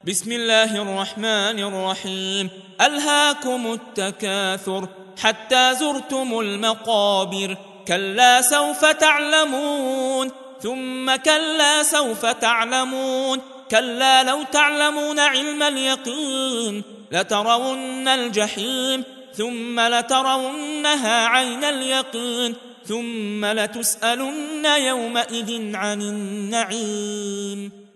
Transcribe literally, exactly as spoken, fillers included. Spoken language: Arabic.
بسم الله الرحمن الرحيم. ألهاكم التكاثر حتى زرتم المقابر، كلا سوف تعلمون ثم كلا سوف تعلمون، كلا لو تعلمون علم اليقين لترون الجحيم ثم لترونها عين اليقين ثم لتسألن يومئذ عن النعيم.